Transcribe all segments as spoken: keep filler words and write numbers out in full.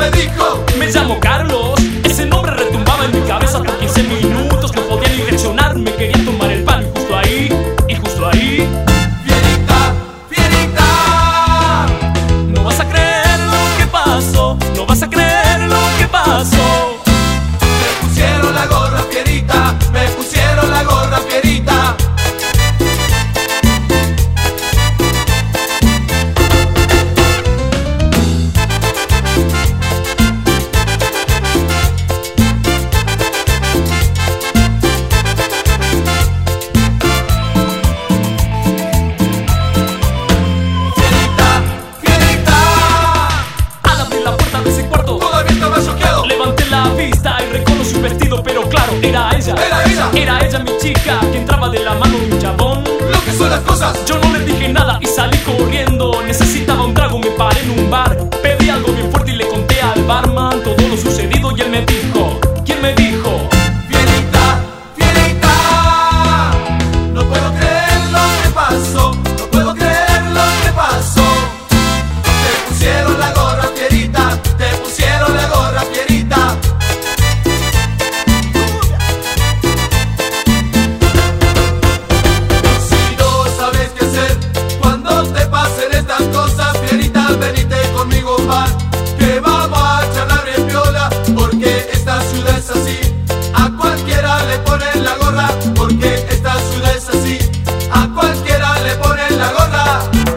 me dijo. Me llamo Carlos. Ese nombre retumbaba en mi cabeza por quince minutos. No podía ni reaccionar, me quería tomar el pan. Y justo ahí, y justo ahí, Fierita, fierita, no vas a creer lo que pasó. No vas a creer lo que pasó. me pusieron la gorra fierita, me pusieron la gorra fierita. Pero claro, era ella, Era ella, era ella mi chica, que entraba de la mano de un chabón. lo que son las cosas. Yo no le dije nada y salí corriendo. Necesitaba un trago, me paré en un bar. Pedí algo bien fuerte y le conté al barman todo lo sucedido. Y él me dijo, ¿quién me dijo? Fierita, fierita, no puedo creer lo que pasó, no puedo creer lo que pasó. Te pusieron la gorra fierita, te pusieron la gorra fierita. Si no sabes qué hacer cuando te pasen estas cosas, fierita, venite conmigo a un bar, que vamos a charlar en viola, porque esta ciudad es así. A cualquiera le ponen la gorra, porque esta ciudad es así. A cualquiera le ponen la gorra.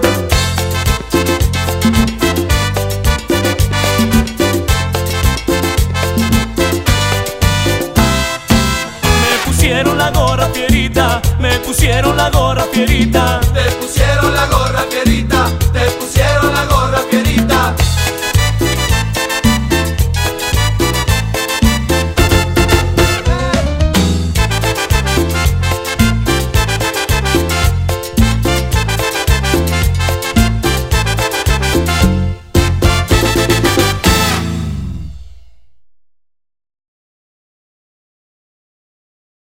Me pusieron la gorra fierita, me pusieron la gorra fierita. Te pusieron la gorra fierita, te pusieron la gorra fierita.